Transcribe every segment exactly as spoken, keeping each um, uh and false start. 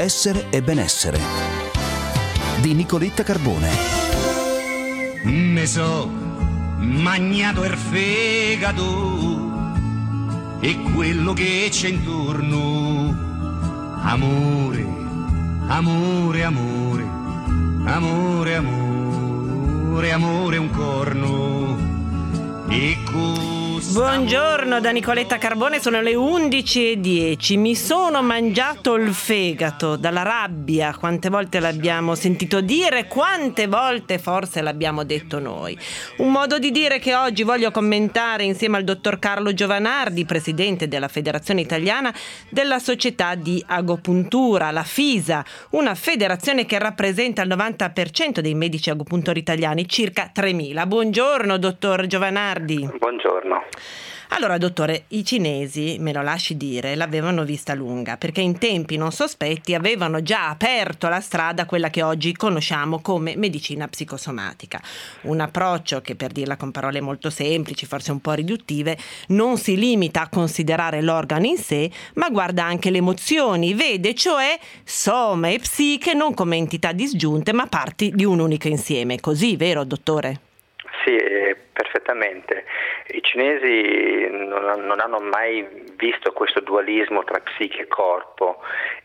Essere e benessere di Nicoletta Carbone. Me so magnato il fegato e quello che c'è intorno. Amore, amore, amore, amore, amore, amore, un corno. E Buongiorno da Nicoletta Carbone, sono le undici e dieci. Mi sono mangiato il fegato dalla rabbia. Quante volte l'abbiamo sentito dire, quante volte forse l'abbiamo detto noi. Un modo di dire che oggi voglio commentare insieme al dottor Carlo Giovanardi, presidente della Federazione Italiana della Società di Agopuntura, la FISA, una federazione che rappresenta il novanta per cento dei medici agopuntori italiani, circa tremila. Buongiorno dottor Giovanardi. Buongiorno. Allora dottore, i cinesi, me lo lasci dire, l'avevano vista lunga, perché in tempi non sospetti avevano già aperto la strada a quella che oggi conosciamo come medicina psicosomatica. Un approccio che, per dirla con parole molto semplici, forse un po' riduttive, non si limita a considerare l'organo in sé, ma guarda anche le emozioni, vede cioè soma e psiche non come entità disgiunte, ma parti di un unico insieme. Così, vero dottore? Sì, eh, perfettamente. I cinesi non, non hanno mai visto questo dualismo tra psiche e corpo,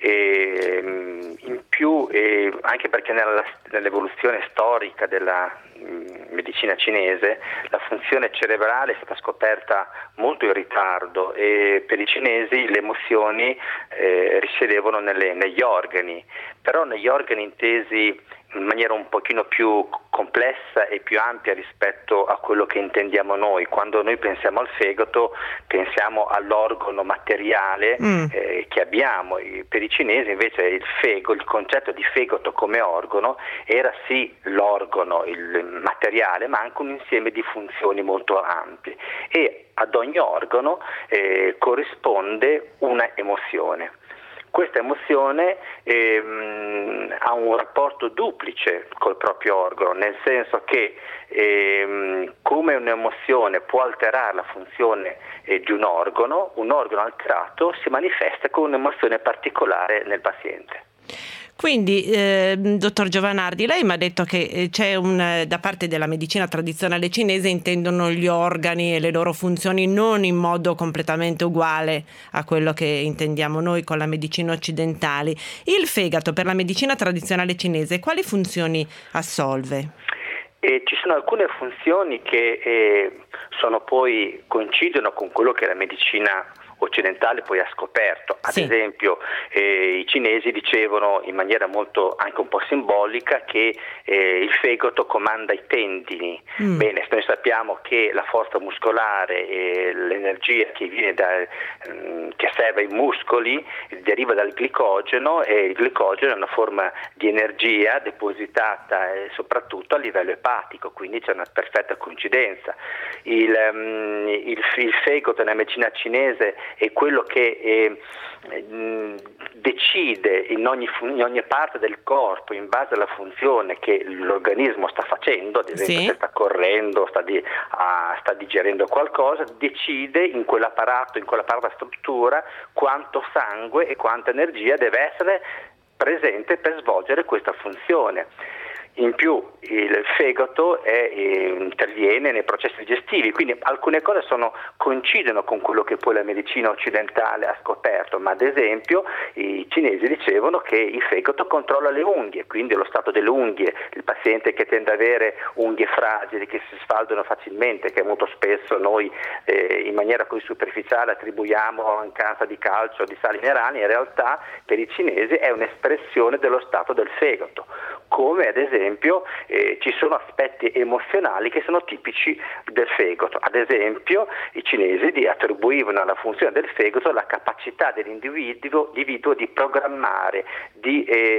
e in più, e anche perché nella, nell'evoluzione storica della mh, medicina cinese la funzione cerebrale è stata scoperta molto in ritardo, e per i cinesi le emozioni eh, risiedevano nelle, negli organi, però negli organi intesi in maniera un pochino più complessa e più ampia rispetto a quello che intendiamo noi. Quando noi pensiamo al fegato pensiamo all'organo materiale mm. eh, che abbiamo. Per i cinesi invece il fegato, il concetto di fegato come organo era sì l'organo, il materiale, ma anche un insieme di funzioni molto ampie, e ad ogni organo eh, corrisponde una emozione. Questa emozione ehm, ha un rapporto duplice col proprio organo, nel senso che ehm, come un'emozione può alterare la funzione eh, di un organo, un organo alterato si manifesta con un'emozione particolare nel paziente. Quindi, eh, dottor Giovanardi, lei mi ha detto che c'è un, da parte della medicina tradizionale cinese intendono gli organi e le loro funzioni non in modo completamente uguale a quello che intendiamo noi con la medicina occidentale. Il fegato per la medicina tradizionale cinese quali funzioni assolve? E ci sono alcune funzioni che eh, sono poi coincidono con quello che la medicina occidentale poi ha scoperto. Ad sì. esempio eh, i cinesi dicevano in maniera molto anche un po' simbolica che eh, il fegato comanda i tendini. Mm. Bene, noi sappiamo che la forza muscolare e l'energia che viene da, mh, che serve ai muscoli deriva dal glicogeno, e il glicogeno è una forma di energia depositata eh, soprattutto a livello epatico, quindi c'è una perfetta coincidenza. Il, um, il, il fegato nella medicina cinese è quello che eh, decide in ogni, in ogni parte del corpo, in base alla funzione che l'organismo sta facendo, ad esempio sì. se sta correndo, sta, di, ah, sta digerendo qualcosa, decide in quell'apparato, in quell'apparato struttura quanto sangue e quanta energia deve essere presente per svolgere questa funzione. In più il fegato è, eh, interviene nei processi digestivi, quindi alcune cose sono, coincidono con quello che poi la medicina occidentale ha scoperto, ma ad esempio i cinesi dicevano che il fegato controlla le unghie, quindi lo stato delle unghie, il paziente che tende ad avere unghie fragili, che si sfaldano facilmente, che molto spesso noi eh, in maniera così superficiale attribuiamo a mancanza di calcio o di sali minerali, in realtà per i cinesi è un'espressione dello stato del fegato. Come ad esempio eh, ci sono aspetti emozionali che sono tipici del fegato. Ad esempio i cinesi attribuivano alla funzione del fegato la capacità dell'individuo individuo di programmare, di eh,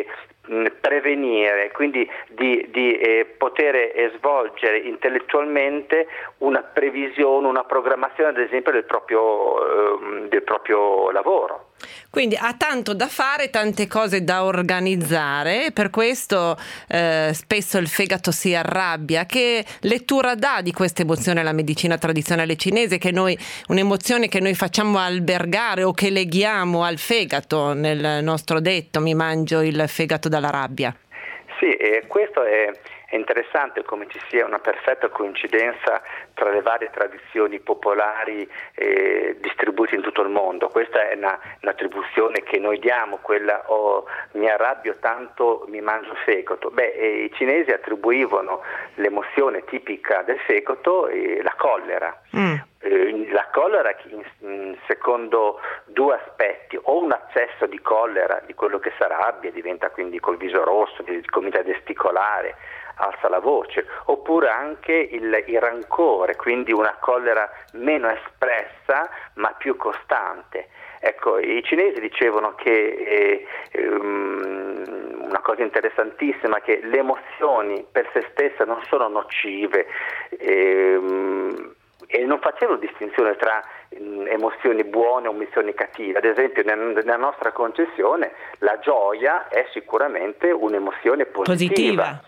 prevenire, quindi di, di eh, poter eh, svolgere intellettualmente una previsione, una programmazione ad esempio del proprio, eh, del proprio lavoro. Quindi ha tanto da fare, tante cose da organizzare, per questo eh, spesso il fegato si arrabbia. Che lettura dà di questa emozione la medicina tradizionale cinese, che noi, un'emozione che noi facciamo albergare o che leghiamo al fegato, nel nostro detto mi mangio il fegato dalla rabbia? Sì, e questo è, è interessante come ci sia una perfetta coincidenza tra le varie tradizioni popolari eh, distribuite in tutto il mondo. Questa è una, un'attribuzione che noi diamo, quella oh, mi arrabbio tanto mi mangio il fegato. Beh, eh, i cinesi attribuivano l'emozione tipica del fegato eh, la collera. Mm. Eh, la collera secondo due aspetti: o un accesso di collera di quello che si arrabbia, diventa quindi col viso rosso, comincia a gesticolare, alza la voce, oppure anche il, il rancore, quindi una collera meno espressa ma più costante. Ecco, i cinesi dicevano che eh, um, una cosa interessantissima, che le emozioni per se stesse non sono nocive, eh, e non facevano distinzione tra mh, emozioni buone o emozioni cattive. Ad esempio nel, nella nostra concezione la gioia è sicuramente un'emozione positiva, positiva.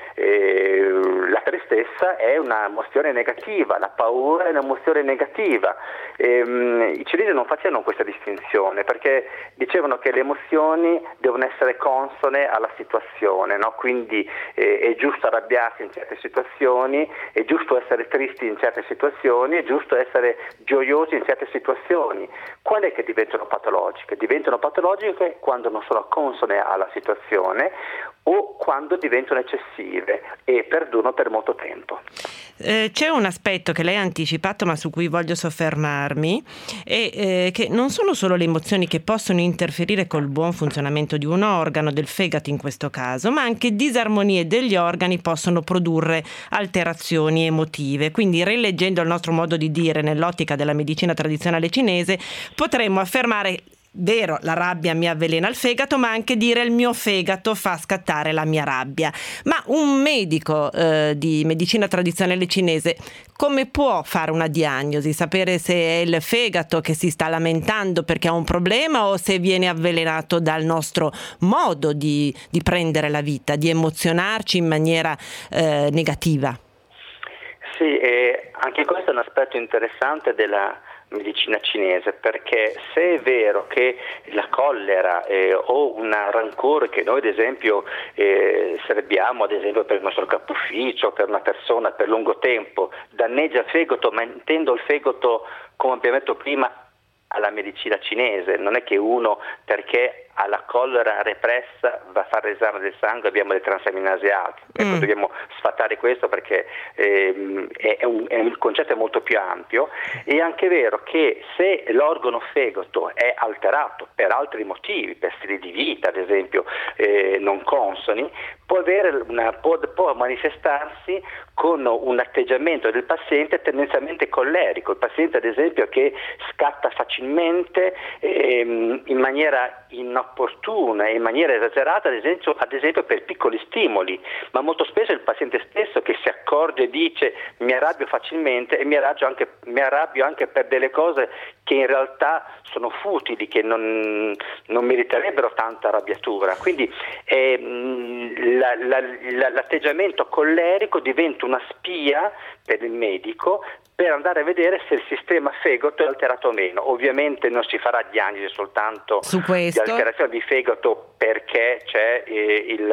Eh, la tristezza è un'emozione negativa, la paura è un'emozione negativa. Eh, I cinesi non facevano questa distinzione perché dicevano che le emozioni devono essere consone alla situazione, no? Quindi eh, è giusto arrabbiarsi in certe situazioni, è giusto essere tristi in certe situazioni, è giusto essere gioiosi in certe situazioni. Quando è che diventano patologiche? Diventano patologiche quando non sono consone alla situazione o quando diventano eccessive e perdurano per molto tempo. Eh, c'è un aspetto che lei ha anticipato ma su cui voglio soffermarmi, e eh, che non sono solo le emozioni che possono interferire col buon funzionamento di un organo, del fegato in questo caso, ma anche disarmonie degli organi possono produrre alterazioni emotive. Quindi, rileggendo il nostro modo di dire nell'ottica della medicina tradizionale cinese, potremmo affermare: vero, la rabbia mi avvelena il fegato, ma anche dire il mio fegato fa scattare la mia rabbia. Ma un medico eh, di medicina tradizionale cinese come può fare una diagnosi? Sapere se è il fegato che si sta lamentando perché ha un problema o se viene avvelenato dal nostro modo di, di prendere la vita, di emozionarci in maniera eh, negativa? Sì, e anche questo è un aspetto interessante della medicina cinese, perché se è vero che la collera eh, o un rancore che noi ad esempio eh, serbiamo ad esempio per il nostro capo ufficio, per una persona per lungo tempo, danneggia il fegato, ma intendo il fegato, come abbiamo detto prima, alla medicina cinese. Non è che uno perché ha la collera repressa va a fare l'esame del sangue, abbiamo le transaminasi alte. Ecco, mm. dobbiamo sfatare questo perché ehm, è, è, un, è un concetto molto più ampio. È anche vero che se l'organo fegato è alterato per altri motivi, per stili di vita ad esempio eh, non consoni, può, avere una, può, può manifestarsi con un atteggiamento del paziente tendenzialmente collerico. Il paziente ad esempio che scatta facilmente ehm, in maniera inopportuna e in maniera esagerata, ad esempio, ad esempio per piccoli stimoli, ma molto spesso è il paziente stesso che si accorge e dice mi arrabbio facilmente e mi arrabbio anche, mi arrabbio anche per delle cose che in realtà sono futili, che non, non meriterebbero tanta arrabbiatura. Quindi eh, la, la, la, l'atteggiamento collerico diventa una spia per il medico per andare a vedere se il sistema fegato è alterato o meno. Ovviamente non si farà diagnosi soltanto su questo, di alterazione di fegato perché c'è eh, il,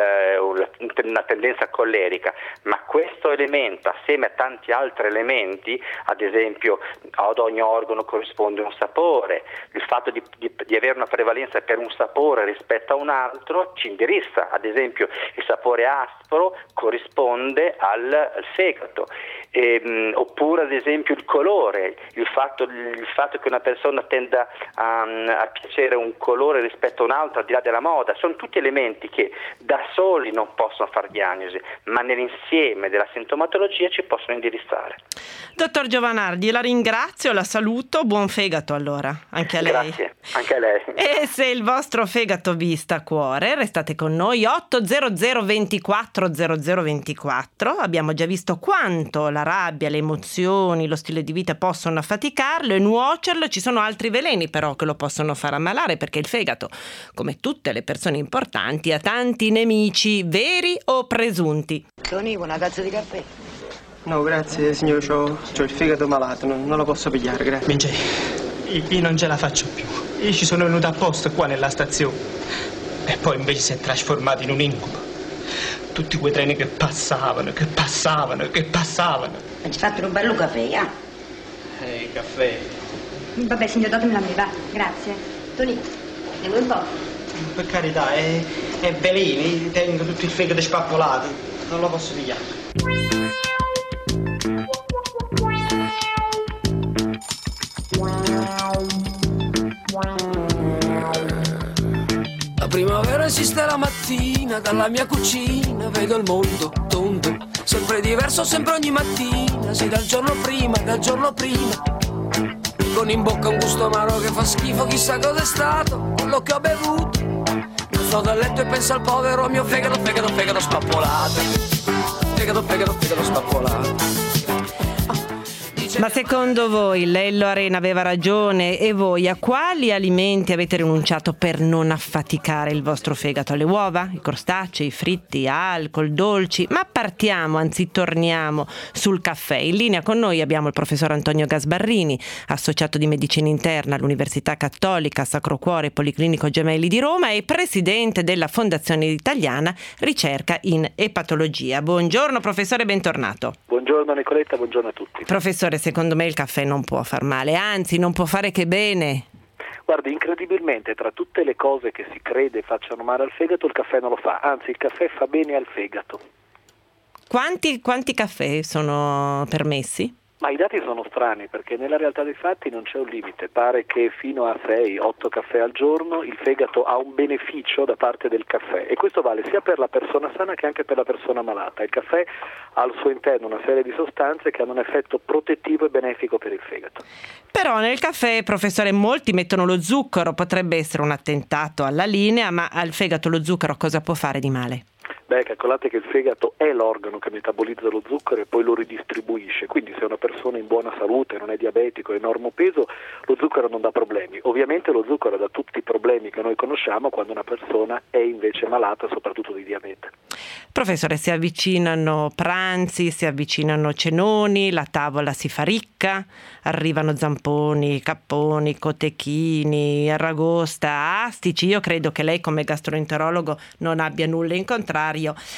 una tendenza collerica, ma questo elemento assieme a tanti altri elementi, ad esempio ad ogni organo corrisponde un sapore, il fatto di, di, di avere una prevalenza per un sapore rispetto a un altro ci indirizza. Ad esempio il sapore aspro corrisponde al, al fegato ehm, oppure ad esempio il colore, il fatto, il fatto che una persona tenda a, a piacere un colore rispetto a un altro al di là della moda, sono tutti elementi che da soli non possono far diagnosi, ma nell'insieme della sintomatologia ci possono indirizzare. Dottor Giovanardi, la ringrazio, la saluto, buon fegato allora, anche a lei. Grazie, anche a lei. E se il vostro fegato vi sta a cuore, restate con noi, otto zero zero ventiquattro zero zero ventiquattro. Abbiamo già visto quanto la rabbia, le emozioni, lo stile di vita possono affaticarlo e nuocerlo. Ci sono altri veleni però che lo possono far ammalare, perché il fegato, come tutte le persone importanti, ha tanti nemici, veri o presunti. Tony, una tazza di caffè? No, grazie signore, c'ho, c'ho il fegato malato, non, non lo posso pigliare, grazie. Mince, io, io non ce la faccio più. Io ci sono venuto apposta qua nella stazione e poi invece si è trasformato in un incubo. Tutti quei treni che passavano, che passavano, che passavano. Ma ci fate un bello caffè, eh? Eh, caffè. Vabbè, signor, datemi la mia, va. Grazie. Tony, ne vuoi un po'? Per carità, è, è veleno, tengo tutto il fegato spappolato, non lo posso pigliare. La primavera esiste la mattina, dalla mia cucina vedo il mondo tondo, sempre diverso, sempre ogni mattina, sì, dal giorno prima, dal giorno prima, con in bocca un gusto amaro che fa schifo, chissà cos'è stato quello che ho bevuto, alzo dal letto e penso al povero mio fegato, fegato, fegato spappolato, fegato, fegato, fegato spappolato. Ma secondo voi Lello Arena aveva ragione e voi a quali alimenti avete rinunciato per non affaticare il vostro fegato? Alle uova, i crostacei, i fritti, alcol, dolci? Ma partiamo, anzi torniamo sul caffè. In linea con noi abbiamo il professor Antonio Gasbarrini, associato di medicina interna all'Università Cattolica Sacro Cuore Policlinico Gemelli di Roma e presidente della Fondazione Italiana Ricerca in Epatologia. Buongiorno professore, bentornato. Buongiorno Nicoletta, buongiorno a tutti. Professore, secondo me il caffè non può far male, anzi non può fare che bene. Guardi, incredibilmente tra tutte le cose che si crede facciano male al fegato, il caffè non lo fa, anzi il caffè fa bene al fegato. Quanti, quanti caffè sono permessi? Ma i dati sono strani perché nella realtà dei fatti non c'è un limite, pare che fino a sei otto caffè al giorno il fegato ha un beneficio da parte del caffè e questo vale sia per la persona sana che anche per la persona malata. Il caffè ha al suo interno una serie di sostanze che hanno un effetto protettivo e benefico per il fegato. Però nel caffè, professore, molti mettono lo zucchero, potrebbe essere un attentato alla linea, ma al fegato lo zucchero cosa può fare di male? Beh, calcolate che il fegato è l'organo che metabolizza lo zucchero e poi lo ridistribuisce, quindi se una persona in buona salute, non è diabetico, è normopeso, lo zucchero non dà problemi. Ovviamente lo zucchero dà tutti i problemi che noi conosciamo quando una persona è invece malata, soprattutto di diabete. Professore, si avvicinano pranzi, si avvicinano cenoni, la tavola si fa ricca, arrivano zamponi, capponi, cotechini, aragosta, astici. Io credo che lei come gastroenterologo non abbia nulla in contrario,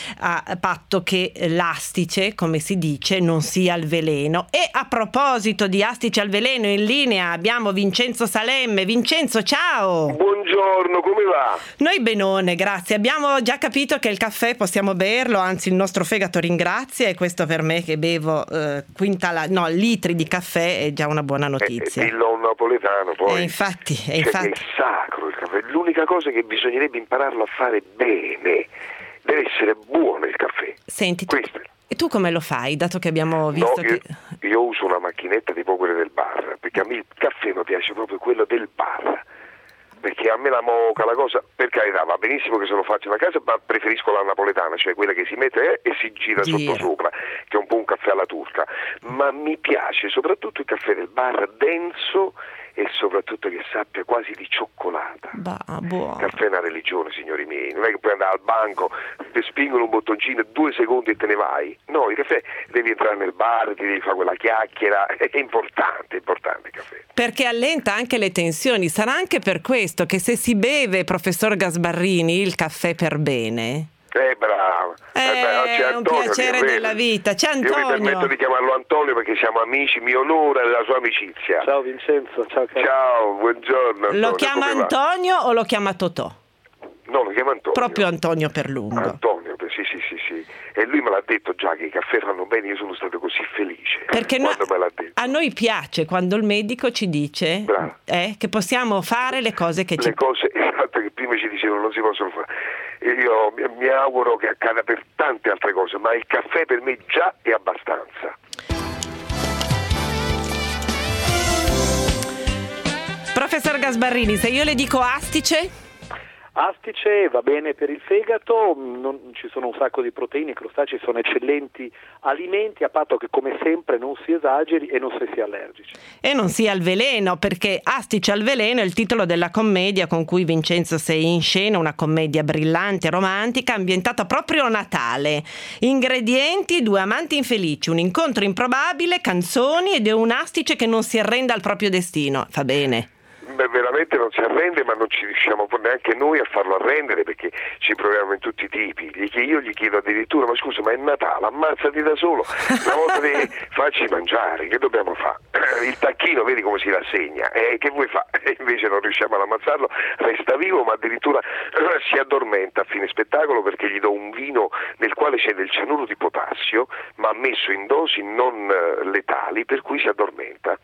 a patto che l'astice, come si dice, non sia il veleno. E a proposito di astice al veleno, in linea abbiamo Vincenzo Salemme. Vincenzo, ciao! Buongiorno, come va? Noi benone, grazie. Abbiamo già capito che il caffè possiamo berlo, anzi il nostro fegato ringrazia, e questo per me che bevo eh, quintala, no, litri di caffè è già una buona notizia. E dillo a un napoletano poi. E infatti, cioè, e infatti. È sacro il caffè. L'unica cosa che bisognerebbe impararlo a fare bene. Deve essere buono il caffè. Senti, tu, e tu come lo fai, dato che abbiamo visto no, io, che... io uso una macchinetta tipo quelle del bar, perché a me il caffè mi piace proprio quello del bar, perché a me la moca, la cosa, per carità, va benissimo che se lo faccio a casa, ma preferisco la napoletana, cioè quella che si mette eh, e si gira, gira sotto sopra, che è un po' un caffè alla turca, ma mi piace soprattutto il caffè del bar denso e soprattutto che sappia quasi di cioccolata. Bah, buono. Il caffè è una religione, signori miei, non è che puoi andare al banco, ti spingono un bottoncino, due secondi e te ne vai. No, il caffè devi entrare nel bar, ti devi fare quella chiacchiera, è importante, è importante il caffè. Perché allenta anche le tensioni, sarà anche per questo che se si beve, professor Gasbarrini, il caffè per bene... Eh, bravo. È eh, c'è Antonio, un piacere della vita. C'è Antonio. Io mi permetto di chiamarlo Antonio perché siamo amici, mi onora della sua amicizia. Ciao Vincenzo, ciao caro. Ciao, buongiorno Antonio. Lo chiama Antonio o lo chiama Totò? No, lo chiama Antonio. Proprio Antonio per lungo. Antonio, sì, sì, sì, sì. e lui me l'ha detto già che i caffè fanno bene, io sono stato così felice perché quando no, me l'ha detto. A noi piace quando il medico ci dice eh, che possiamo fare le cose che le ci... Le cose esatto che prima ci dicevano non si possono fare. E io mi, mi auguro che accada per tante altre cose, ma il caffè per me già è abbastanza. Professor Gasbarrini, se io le dico astice? Astice va bene per il fegato, non, ci sono un sacco di proteine, i crostacei sono eccellenti alimenti, a patto che come sempre non si esageri e non si sia allergici. E non sia al veleno, perché Astice al veleno è il titolo della commedia con cui Vincenzo sei in scena, una commedia brillante, romantica, ambientata proprio a Natale. Ingredienti: due amanti infelici, un incontro improbabile, canzoni ed è un Astice che non si arrende al proprio destino. Fa bene. Beh, veramente non si arrende, ma non ci riusciamo neanche noi a farlo arrendere, perché ci proviamo in tutti i tipi. Io gli chiedo addirittura: ma scusa, ma è Natale, ammazzati da solo, una volta di farci mangiare, che dobbiamo fare? Il tacchino vedi come si rassegna, eh, che vuoi fare? E invece non riusciamo ad ammazzarlo, resta vivo, ma addirittura eh, si addormenta a fine spettacolo, perché gli do un vino nel quale c'è del cianuro di potassio, ma messo in dosi non eh, letali, per cui si addormenta.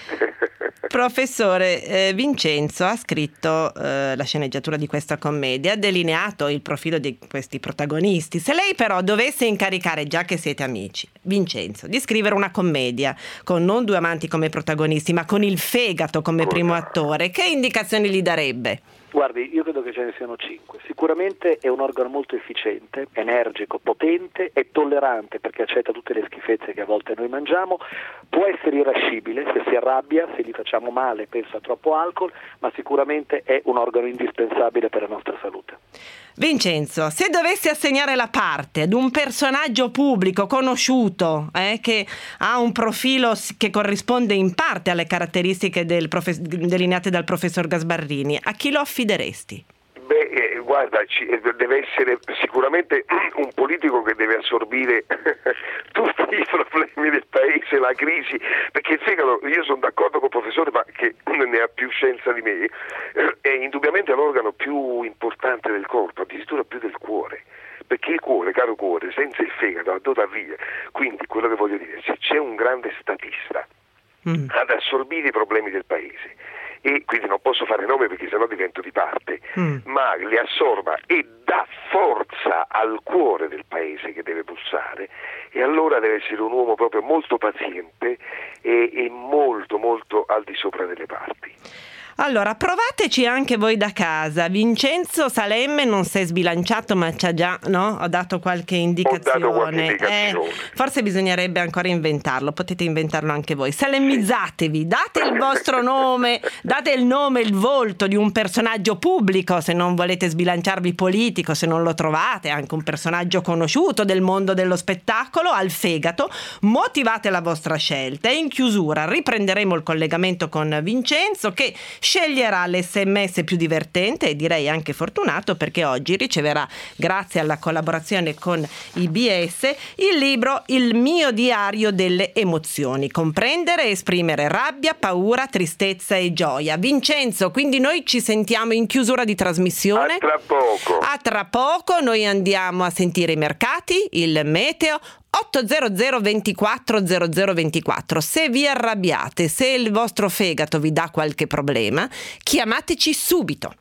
Professore, eh, Vincenzo ha scritto eh, la sceneggiatura di questa commedia, ha delineato il profilo di questi protagonisti. Se lei però dovesse incaricare, già che siete amici, Vincenzo, di scrivere una commedia con non due amanti come protagonisti, ma con il fegato come primo attore, che indicazioni gli darebbe? Guardi, io credo che ce ne siano cinque. Sicuramente è un organo molto efficiente, energico, potente, è tollerante perché accetta tutte le schifezze che a volte noi mangiamo, può essere irascibile se si arrabbia, se gli facciamo male, pensa a troppo alcol, ma sicuramente è un organo indispensabile per la nostra salute. Vincenzo, se dovessi assegnare la parte ad un personaggio pubblico conosciuto eh, che ha un profilo che corrisponde in parte alle caratteristiche del profe- delineate dal professor Gasbarrini, a chi lo affideresti? Beh, eh, guarda, ci, deve essere sicuramente un politico che deve assorbire tutti i problemi del paese, la crisi, perché il fegato, io sono d'accordo col professore, ma che ne ha più scienza di me, è indubbiamente l'organo più importante del corpo, addirittura più del cuore. Perché il cuore, caro cuore, senza il fegato, a dove arriva? Quindi quello che voglio dire, se c'è un grande statista mm. ad assorbire i problemi del paese, e quindi non posso fare nome perché sennò divento di parte, mm. ma li assorba e dà forza al cuore del paese che deve pulsare, e allora deve essere un uomo proprio molto paziente e, e molto molto al di sopra delle parti. Allora, provateci anche voi da casa. Vincenzo Salemme non si è sbilanciato, ma ci ha già, no? Ho dato qualche indicazione. Ho dato qualche indicazione. Eh, forse bisognerebbe ancora inventarlo, potete inventarlo anche voi. Salemizzatevi, date il vostro nome, date il nome, il volto di un personaggio pubblico, se non volete sbilanciarvi politico, se non lo trovate, anche un personaggio conosciuto del mondo dello spettacolo, al fegato, motivate la vostra scelta e in chiusura riprenderemo il collegamento con Vincenzo, che sceglierà l'esse emme esse più divertente e direi anche fortunato, perché oggi riceverà, grazie alla collaborazione con I B S, il libro Il mio diario delle emozioni: comprendere e esprimere rabbia, paura, tristezza e gioia. Vincenzo, quindi noi ci sentiamo in chiusura di trasmissione. A tra poco. A tra poco noi andiamo a sentire i mercati, il meteo. otto zero zero ventiquattro zero zero ventiquattro. Se vi arrabbiate, se il vostro fegato vi dà qualche problema, chiamateci subito.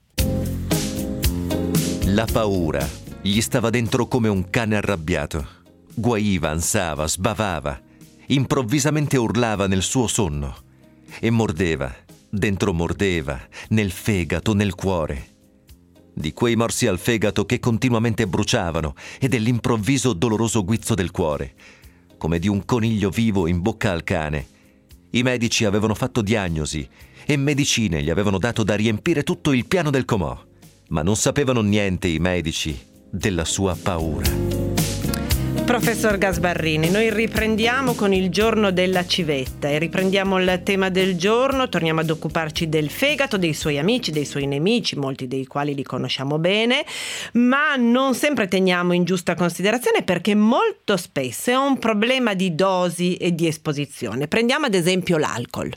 La paura gli stava dentro come un cane arrabbiato. Guaiva, ansava, sbavava, improvvisamente urlava nel suo sonno e mordeva, dentro mordeva, nel fegato, nel cuore. Di quei morsi al fegato che continuamente bruciavano e dell'improvviso doloroso guizzo del cuore, come di un coniglio vivo in bocca al cane. I medici avevano fatto diagnosi e medicine gli avevano dato da riempire tutto il piano del comò, ma non sapevano niente i medici della sua paura. Professor Gasbarrini, noi riprendiamo con il giorno della civetta e riprendiamo il tema del giorno, torniamo ad occuparci del fegato, dei suoi amici, dei suoi nemici, molti dei quali li conosciamo bene, ma non sempre teniamo in giusta considerazione perché molto spesso è un problema di dosi e di esposizione. Prendiamo ad esempio l'alcol.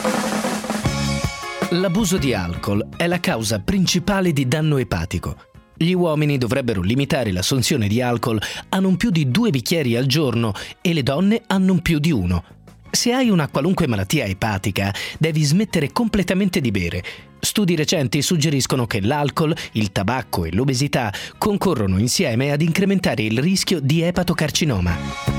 L'abuso di alcol è la causa principale di danno epatico. Gli uomini dovrebbero limitare l'assunzione di alcol a non più di due bicchieri al giorno e le donne a non più di uno. Se hai una qualunque malattia epatica, devi smettere completamente di bere. Studi recenti suggeriscono che l'alcol, il tabacco e l'obesità concorrono insieme ad incrementare il rischio di epatocarcinoma.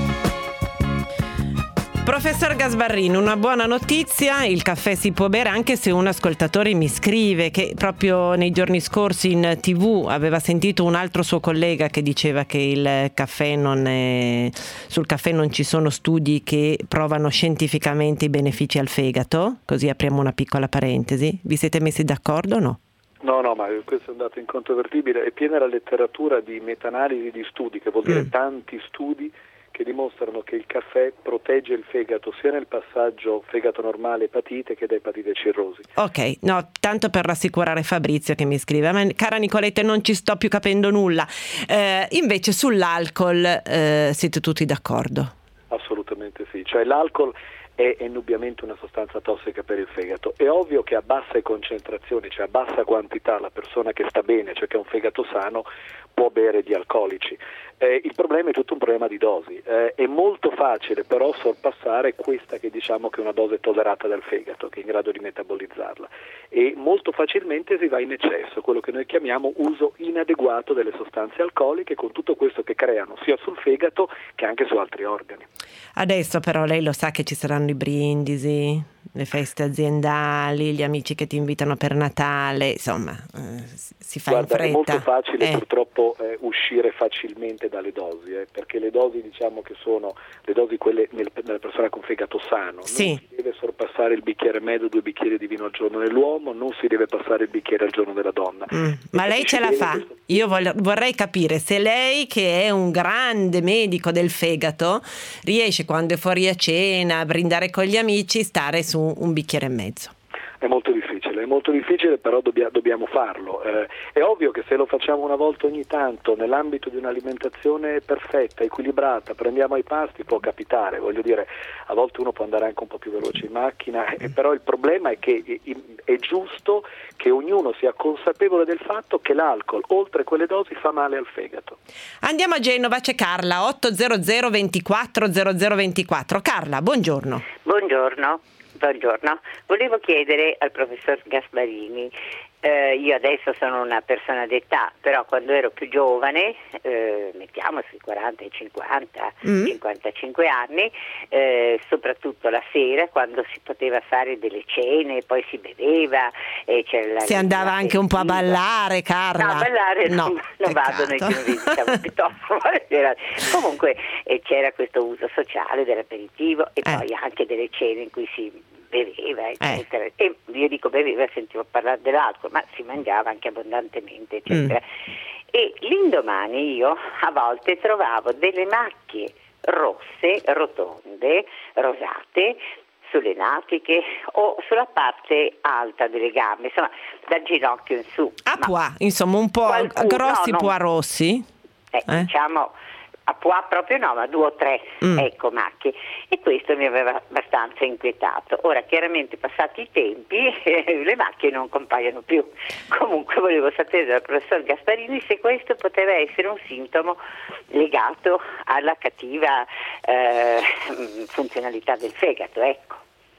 Professor Gasbarrini, una buona notizia: il caffè si può bere, anche se un ascoltatore mi scrive che proprio nei giorni scorsi in tivù aveva sentito un altro suo collega che diceva che il caffè non è, sul caffè non ci sono studi che provano scientificamente i benefici al fegato. Così apriamo una piccola parentesi. Vi siete messi d'accordo o no? No, no, ma questo è un dato incontrovertibile. È piena la letteratura di meta-analisi di studi, che vuol dire mm. tanti studi che dimostrano che il caffè protegge il fegato sia nel passaggio fegato normale epatite che da epatite cirrosi. Ok, no, tanto per rassicurare Fabrizio che mi scrive: ma cara Nicoletta, non ci sto più capendo nulla. Eh, invece sull'alcol eh, siete tutti d'accordo? Assolutamente sì, cioè l'alcol è indubbiamente una sostanza tossica per il fegato. È ovvio che a basse concentrazioni, cioè a bassa quantità, la persona che sta bene, cioè che ha un fegato sano, può bere di alcolici. Eh, il problema è tutto un problema di dosi. Eh, è molto facile però sorpassare questa che diciamo che è una dose tollerata dal fegato, che è in grado di metabolizzarla, e molto facilmente si va in eccesso, quello che noi chiamiamo uso inadeguato delle sostanze alcoliche, con tutto questo che creano sia sul fegato che anche su altri organi. Adesso però lei lo sa che ci saranno i brindisi, le feste aziendali, gli amici che ti invitano per Natale, insomma eh, si fa Guarda, in fretta. È molto facile eh. purtroppo eh, uscire facilmente dalle dosi, eh, perché le dosi diciamo che sono le dosi quelle nel, nella persona con fegato sano, sì. Non si deve sorpassare il bicchiere e mezzo, due bicchieri di vino al giorno nell'uomo, non si deve passare il bicchiere al giorno della donna. Mm. Ma lei ce la fa? Questo... Io voglio, vorrei capire se lei, che è un grande medico del fegato, riesce quando è fuori a cena a brindare con gli amici, stare su un bicchiere e mezzo. È molto difficile, è molto difficile, però dobbia, dobbiamo farlo. Eh, è ovvio che se lo facciamo una volta ogni tanto, nell'ambito di un'alimentazione perfetta, equilibrata, prendiamo i pasti, può capitare, voglio dire, a volte uno può andare anche un po' più veloce in macchina, eh, però il problema è che è, è giusto che ognuno sia consapevole del fatto che l'alcol, oltre quelle dosi, fa male al fegato. Andiamo a Genova, c'è Carla, otto zero zero ventiquattro zero zero ventiquattro. Carla, buongiorno. Buongiorno. Buongiorno, volevo chiedere al professor Gasbarrini, eh, io adesso sono una persona d'età, però quando ero più giovane, eh, mettiamo sui quaranta e cinquanta, mm. cinquantacinque anni, eh, soprattutto la sera quando si poteva fare delle cene, poi si beveva e c'era la si andava anche un po' a ballare, Carla. No, a ballare no, non, non vado, noi che non diciamo piuttosto. Comunque eh, c'era questo uso sociale dell'aperitivo e eh. poi anche delle cene in cui si beveva, eccetera. Eh. E io dico beveva, sentivo parlare dell'alcol, ma si mangiava anche abbondantemente, eccetera. Mm. E l'indomani io a volte trovavo delle macchie rosse, rotonde, rosate, sulle natiche o sulla parte alta delle gambe, insomma dal ginocchio in su. A pois, insomma un po' qualcuno, grossi, no, pois rossi? Eh, eh? Diciamo a pois proprio no, ma due o tre mm. ecco macchie, e questo mi aveva abbastanza inquietato. Ora chiaramente passati i tempi eh, le macchie non compaiono più. Comunque volevo sapere dal professor Gasparini se questo poteva essere un sintomo legato alla cattiva eh, funzionalità del fegato, ecco.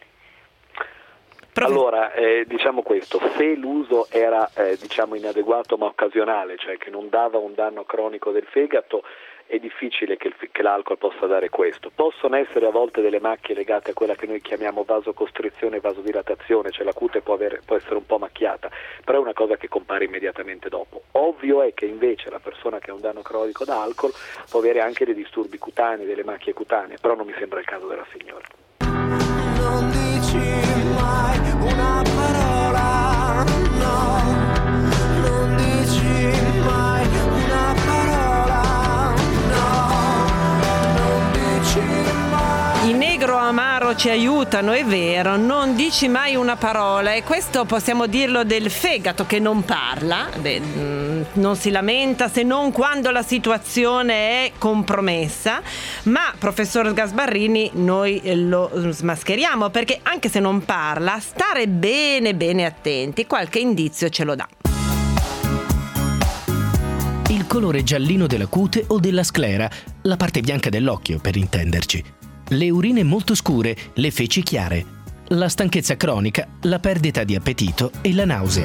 Allora, eh, diciamo questo, se l'uso era eh, diciamo inadeguato ma occasionale, cioè che non dava un danno cronico del fegato, è difficile che, il, che l'alcol possa dare questo. Possono essere a volte delle macchie legate a quella che noi chiamiamo vasocostrizione e vasodilatazione, cioè la cute può, avere, può essere un po' macchiata, però è una cosa che compare immediatamente dopo. Ovvio è che invece la persona che ha un danno cronico da alcol può avere anche dei disturbi cutanei, delle macchie cutanee, però non mi sembra il caso della signora. Non dici mai una parola, no, non dici mai una parola, no, non dici mai. I Negro Amaro ci aiutano, è vero, non dici mai una parola, e questo possiamo dirlo del fegato che non parla, de, non si lamenta se non quando la situazione è compromessa, ma professor Gasbarrini noi lo smascheriamo, perché anche se non parla, stare bene bene attenti, qualche indizio ce lo dà. colore giallino della cute o della sclera, la parte bianca dell'occhio per intenderci, le urine molto scure, le feci chiare, la stanchezza cronica, la perdita di appetito e la nausea.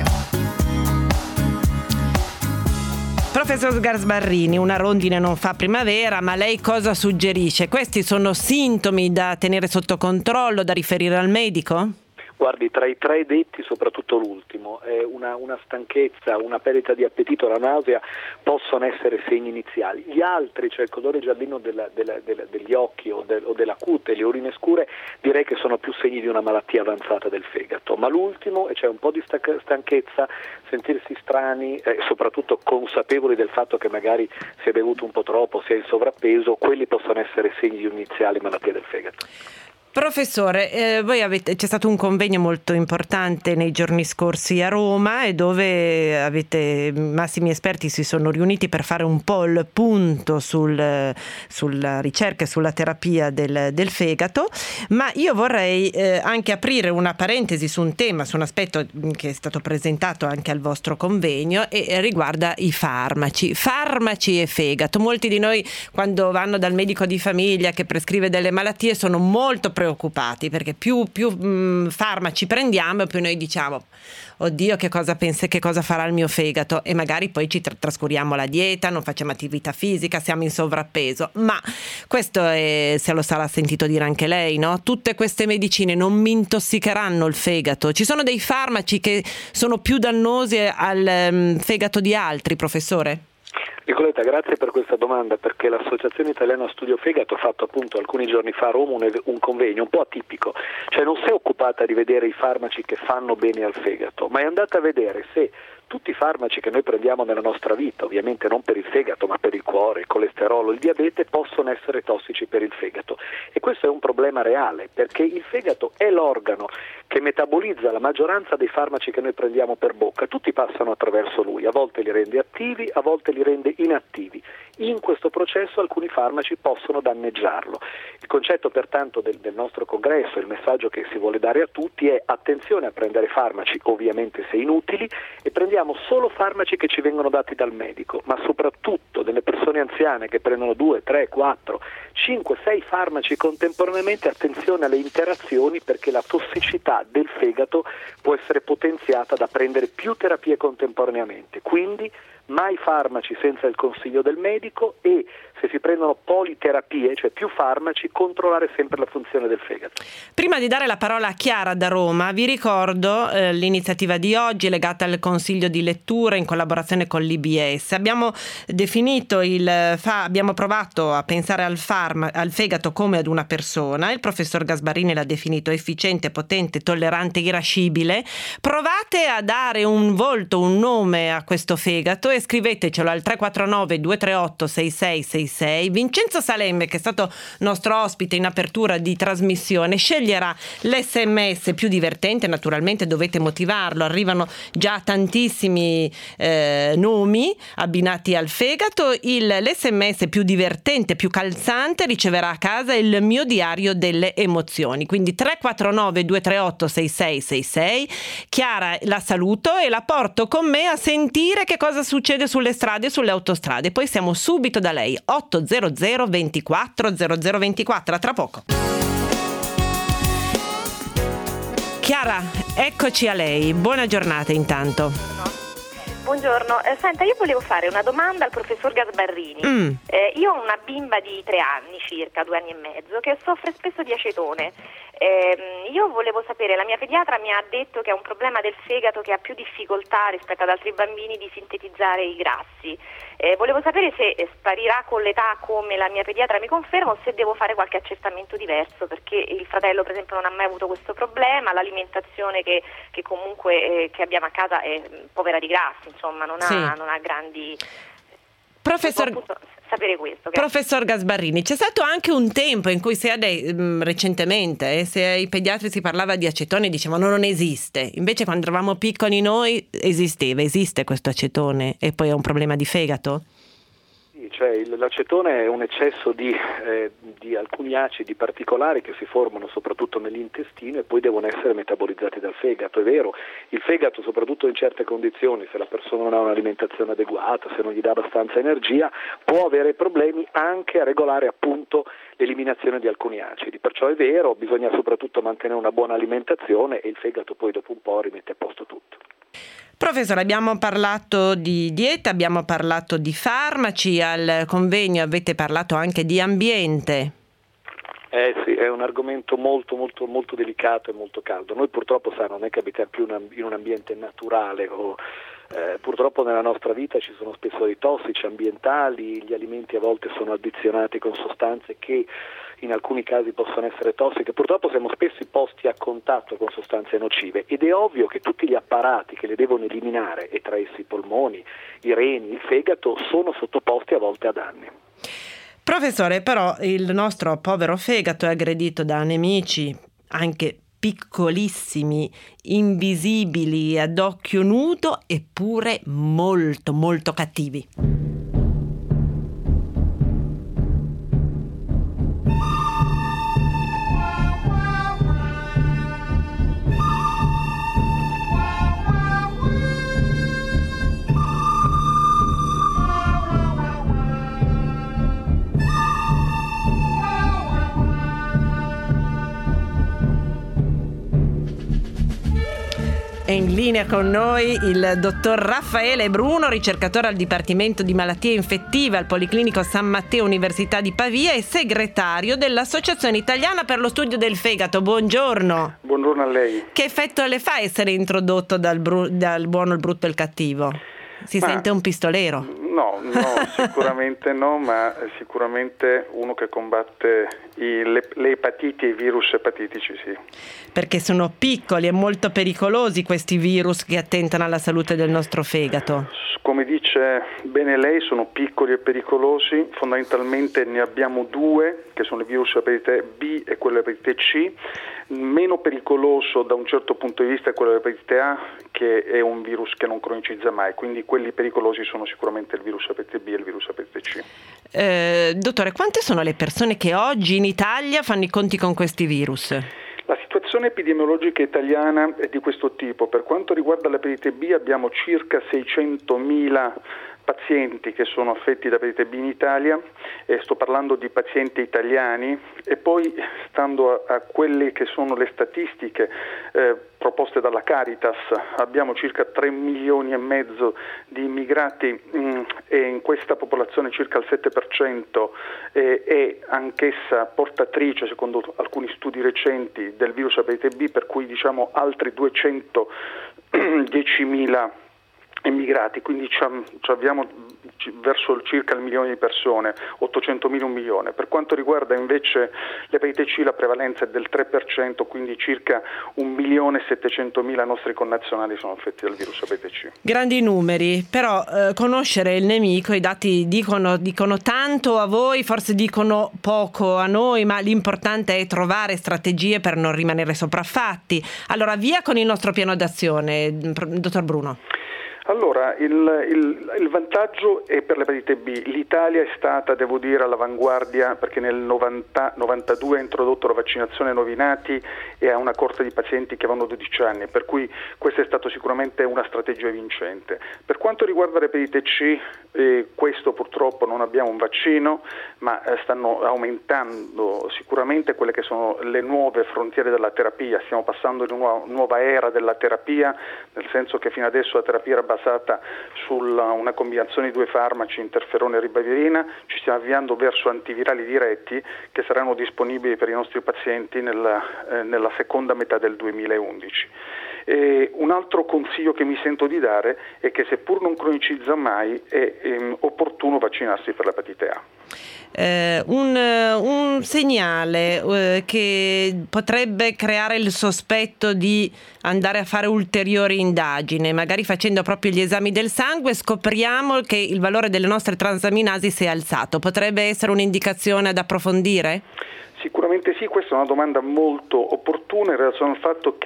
Professor Gasbarrini, una rondine non fa primavera, ma lei cosa suggerisce? Questi sono sintomi da tenere sotto controllo, da riferire al medico? Guardi, tra i tre detti, soprattutto l'ultimo, eh, una, una stanchezza, una perdita di appetito, la nausea possono essere segni iniziali. Gli altri, cioè il colore giallino della, della, della, degli occhi o, del, o della cute, le urine scure, direi che sono più segni di una malattia avanzata del fegato. Ma l'ultimo, cioè un po' di stanchezza, sentirsi strani, eh, soprattutto consapevoli del fatto che magari si è bevuto un po' troppo, si è in sovrappeso, quelli possono essere segni di un'iniziale malattia del fegato. Professore, eh, voi avete, c'è stato un convegno molto importante nei giorni scorsi a Roma e dove avete massimi esperti si sono riuniti per fare un po' il punto sul, sulla ricerca e sulla terapia del, del fegato, ma io vorrei eh, anche aprire una parentesi su un tema, su un aspetto che è stato presentato anche al vostro convegno e riguarda i farmaci. Farmaci e fegato. Molti di noi quando vanno dal medico di famiglia che prescrive delle malattie sono molto preoccupati preoccupati perché più, più mh, farmaci prendiamo più noi diciamo oddio che cosa pensa, che cosa farà il mio fegato, e magari poi ci tra- trascuriamo la dieta, non facciamo attività fisica, siamo in sovrappeso. Ma questo è, se lo sarà sentito dire anche lei, no? Tutte queste medicine non mi intossicheranno il fegato. Ci sono dei farmaci che sono più dannosi al um, fegato di altri, professore? Nicoletta, grazie per questa domanda, perché l'Associazione Italiana Studio Fegato ha fatto appunto alcuni giorni fa a Roma un, un convegno un po' atipico, cioè non si è occupata di vedere i farmaci che fanno bene al fegato, ma è andata a vedere se tutti i farmaci che noi prendiamo nella nostra vita, ovviamente non per il fegato ma per il cuore, il colesterolo, il diabete, possono essere tossici per il fegato, e questo è un problema reale perché il fegato è l'organo che metabolizza la maggioranza dei farmaci che noi prendiamo per bocca, tutti passano attraverso lui, a volte li rende attivi, a volte li rende inattivi. In questo processo alcuni farmaci possono danneggiarlo. Il concetto pertanto del, del nostro congresso, il messaggio che si vuole dare a tutti è attenzione a prendere farmaci, ovviamente se inutili, e prendiamo solo farmaci che ci vengono dati dal medico, ma soprattutto delle persone anziane che prendono due, tre, quattro, cinque, sei farmaci contemporaneamente, attenzione alle interazioni perché la tossicità del fegato può essere potenziata da prendere più terapie contemporaneamente. Quindi mai farmaci senza il consiglio del medico, e se si prendono politerapie, cioè più farmaci, controllare sempre la funzione del fegato. Prima di dare la parola a Chiara da Roma, vi ricordo eh, l'iniziativa di oggi legata al consiglio di lettura in collaborazione con l'I B S. Abbiamo definito il fa, abbiamo provato a pensare al, farma, al fegato come ad una persona. Il professor Gasbarrini l'ha definito efficiente, potente, tollerante, irascibile. Provate a dare un volto, un nome a questo fegato e scrivetecelo al tre quattro nove due tre otto sei sei sei sei. Vincenzo Salemme, che è stato nostro ospite in apertura di trasmissione, sceglierà l'esse emme esse più divertente. Naturalmente dovete motivarlo, arrivano già tantissimi eh, nomi abbinati al fegato. Il, l'esse emme esse più divertente, più calzante, riceverà a casa il mio diario delle emozioni. Quindi tre quattro nove due tre otto sei sei sei sei. Chiara la saluto e la porto con me a sentire che cosa succede sulle strade e sulle autostrade. Poi siamo subito da lei. otto zero zero ventiquattro zero zero ventiquattro. A tra poco. Chiara, eccoci a lei. Buona giornata intanto. Buongiorno, eh, senta, io volevo fare una domanda al professor Gasbarrini. Mm. Eh, io ho una bimba di tre anni circa, due anni e mezzo, che soffre spesso di acetone. Eh, io volevo sapere, la mia pediatra mi ha detto che ha un problema del fegato che ha più difficoltà rispetto ad altri bambini di sintetizzare i grassi. Eh, volevo sapere se sparirà con l'età come la mia pediatra mi conferma o se devo fare qualche accertamento diverso, perché il fratello per esempio non ha mai avuto questo problema, l'alimentazione che, che comunque eh, che abbiamo a casa è povera di grassi, insomma non ha, sì. non ha grandi... Professor... sapere questo. Professor Gasbarrini, c'è stato anche un tempo in cui si è de- recentemente, eh, se ai pediatri si parlava di acetone dicevano non esiste, invece quando eravamo piccoli noi esisteva, esiste questo acetone e poi è un problema di fegato? Sì, sì, cioè il, l'acetone è un eccesso di, eh, di alcuni acidi particolari che si formano soprattutto nell'intestino e poi devono essere metabolizzati dal fegato. È vero, il fegato soprattutto in certe condizioni, se la persona non ha un'alimentazione adeguata, se non gli dà abbastanza energia, può avere problemi anche a regolare appunto l'eliminazione di alcuni acidi. Perciò è vero, bisogna soprattutto mantenere una buona alimentazione e il fegato poi dopo un po' rimette a posto tutto. Professore, abbiamo parlato di dieta, abbiamo parlato di farmaci, al convegno avete parlato anche di ambiente. Eh sì, è un argomento molto molto molto delicato e molto caldo. Noi purtroppo sa, non è che abitiamo più in un ambiente naturale o eh, purtroppo nella nostra vita ci sono spesso dei tossici ambientali, gli alimenti a volte sono addizionati con sostanze che in alcuni casi possono essere tossiche. Purtroppo siamo spesso posti a contatto con sostanze nocive ed è ovvio che tutti gli apparati che le devono eliminare, e tra essi i polmoni, i reni, il fegato, sono sottoposti a volte a danni. Professore, però il nostro povero fegato è aggredito da nemici anche piccolissimi, invisibili ad occhio nudo, eppure molto molto cattivi. È in linea con noi il dottor Raffaele Bruno, ricercatore al Dipartimento di Malattie Infettive al Policlinico San Matteo Università di Pavia e segretario dell'Associazione Italiana per lo Studio del Fegato. Buongiorno. Buongiorno a lei. Che effetto le fa essere introdotto dal, bru- dal buono, il brutto e il cattivo? Si Ma, sente un pistolero? No, no, sicuramente no, ma sicuramente uno che combatte i, le, le epatiti e i virus epatitici, sì. Perché sono piccoli e molto pericolosi questi virus che attentano alla salute del nostro fegato. Come dice bene lei, sono piccoli e pericolosi, fondamentalmente ne abbiamo due, che sono il virus epatite B e quello epatite C. Meno pericoloso da un certo punto di vista è quello dell'epatite A, che è un virus che non cronicizza mai, quindi quelli pericolosi sono sicuramente il virus epatite B e il virus epatite C. Eh, dottore, quante sono le persone che oggi in Italia fanno i conti con questi virus? La situazione epidemiologica italiana è di questo tipo. Per quanto riguarda l'epatite B abbiamo circa seicentomila pazienti che sono affetti da epatite B in Italia, e sto parlando di pazienti italiani, e poi stando a, a quelle che sono le statistiche eh, proposte dalla Caritas abbiamo circa tre milioni e mezzo di immigrati mh, e in questa popolazione circa il sette per cento eh, è anch'essa portatrice, secondo alcuni studi recenti, del virus epatite B, per cui diciamo altri duecentodiecimila immigrati, quindi ci abbiamo verso circa il milione di persone, ottocentomila, un milione. Per quanto riguarda invece l'epatite C la prevalenza è del tre per cento, quindi circa un milione e settecentomila nostri connazionali sono affetti dal virus epatite C. Grandi numeri, però eh, conoscere il nemico, i dati dicono, dicono tanto a voi, forse dicono poco a noi, ma l'importante è trovare strategie per non rimanere sopraffatti. Allora via con il nostro piano d'azione, dottor Bruno. Allora, il, il, il vantaggio è per l'epatite B. L'Italia è stata, devo dire, all'avanguardia, perché nel novanta novantadue ha introdotto la vaccinazione ai nuovi nati e ha una coorte di pazienti che vanno dodici anni, per cui questa è stata sicuramente una strategia vincente. Per quanto riguarda l'epatite C, eh, questo purtroppo non abbiamo un vaccino, ma eh, stanno aumentando sicuramente quelle che sono le nuove frontiere della terapia. Stiamo passando in una nuova era della terapia, nel senso che fino adesso la terapia era basata su una combinazione di due farmaci, interferone e ribavirina. Ci stiamo avviando verso antivirali diretti che saranno disponibili per i nostri pazienti nella, eh, nella seconda metà del duemilaundici. E un altro consiglio che mi sento di dare è che seppur non cronicizza mai è ehm, opportuno vaccinarsi per l'epatite A. Eh, un, un segnale eh, che potrebbe creare il sospetto di andare a fare ulteriori indagini, magari facendo proprio gli esami del sangue scopriamo che il valore delle nostre transaminasi si è alzato. Potrebbe essere un'indicazione ad approfondire? Sicuramente sì, questa è una domanda molto opportuna in relazione al fatto che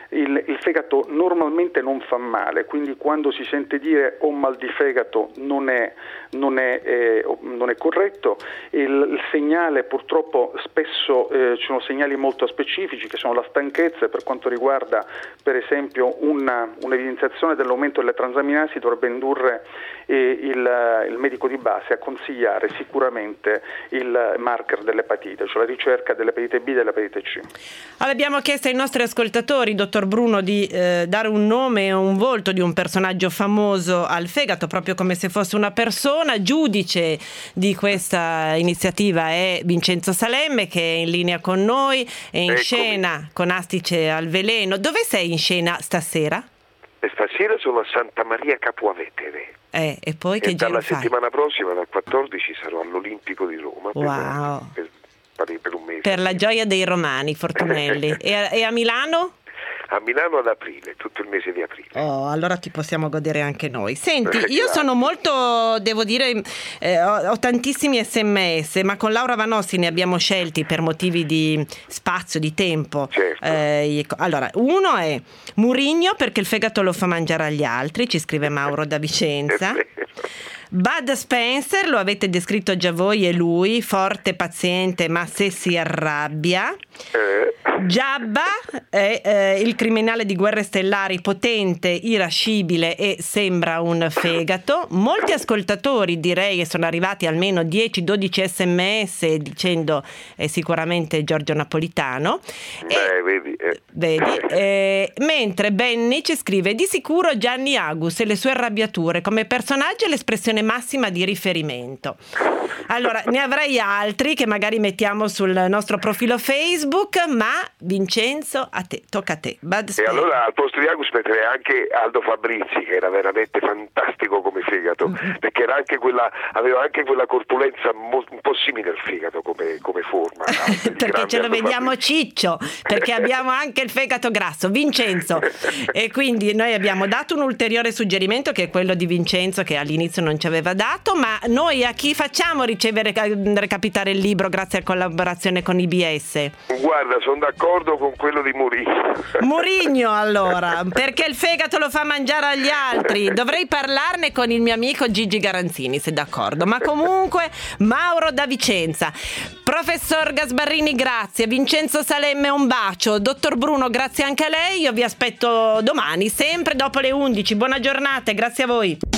il, il fegato normalmente non fa male, quindi quando si sente dire ho mal di fegato non è, non è, eh, non è corretto. Il, il segnale, purtroppo spesso eh, ci sono segnali molto specifici che sono la stanchezza. Per quanto riguarda per esempio una, un'evidenziazione dell'aumento delle transaminasi, dovrebbe indurre eh, il, il medico di base a consigliare sicuramente il marker dell'epatite, cioè la ricerca dell'epatite B e dell'epatite C. Allora, abbiamo chiesto ai nostri ascoltatori, dottor Bruno, di eh, dare un nome e un volto di un personaggio famoso al fegato, proprio come se fosse una persona. Giudice di questa iniziativa è Vincenzo Salemme, che è in linea con noi, è in Eccomi. scena con Astice al veleno. Dove sei in scena stasera? E stasera sono a Santa Maria Capuavetere. Eh, e poi e che dalla giro settimana prossima, dal quattordici, sarò all'Olimpico di Roma. Wow. Per, per, per un mese. Per la gioia dei romani, Fortunelli. e, a, e a Milano? A Milano ad aprile, tutto il mese di aprile. Oh, allora ti possiamo godere anche noi. Senti, io sono molto, devo dire, eh, ho, ho tantissimi sms, ma con Laura Vanossi ne abbiamo scelti per motivi di spazio, di tempo. Certo. Eh, allora, uno è Murigno perché il fegato lo fa mangiare agli altri, ci scrive Mauro da Vicenza. Bud Spencer, lo avete descritto già voi, e lui, forte, paziente, ma se si arrabbia. Giabba è eh, il criminale di Guerre Stellari, potente, irascibile e sembra un fegato. Molti ascoltatori, direi che sono arrivati almeno dieci dodici sms dicendo è sicuramente Giorgio Napolitano. Beh, e, vedi, eh. vedi eh, mentre Benny ci scrive di sicuro Gianni Agus e le sue arrabbiature come personaggio e l'espressione massima di riferimento. Allora, ne avrei altri che magari mettiamo sul nostro profilo Facebook, ma Vincenzo, a te, tocca a te. Bud e allora al posto di Agus metterei anche Aldo Fabrizi, che era veramente fantastico come fegato, mm-hmm. perché era anche quella, aveva anche quella corpulenza mo- un po' simile al fegato come, come forma. Perché ce lo vediamo Fabrizi. Ciccio, perché abbiamo anche il fegato grasso. Vincenzo. E quindi noi abbiamo dato un ulteriore suggerimento, che è quello di Vincenzo, che all'inizio non ci aveva dato, ma noi a chi facciamo ricevere, recapitare il libro grazie a collaborazione con I B S? Guarda, sono d'accordo con quello di Murigno. Murigno, allora, perché il fegato lo fa mangiare agli altri. Dovrei parlarne con il mio amico Gigi Garanzini, se d'accordo. Ma comunque, Mauro da Vicenza. Professor Gasbarrini, grazie. Vincenzo Salemme, un bacio. Dottor Bruno, grazie anche a lei. Io vi aspetto domani, sempre dopo le undici. Buona giornata e grazie a voi.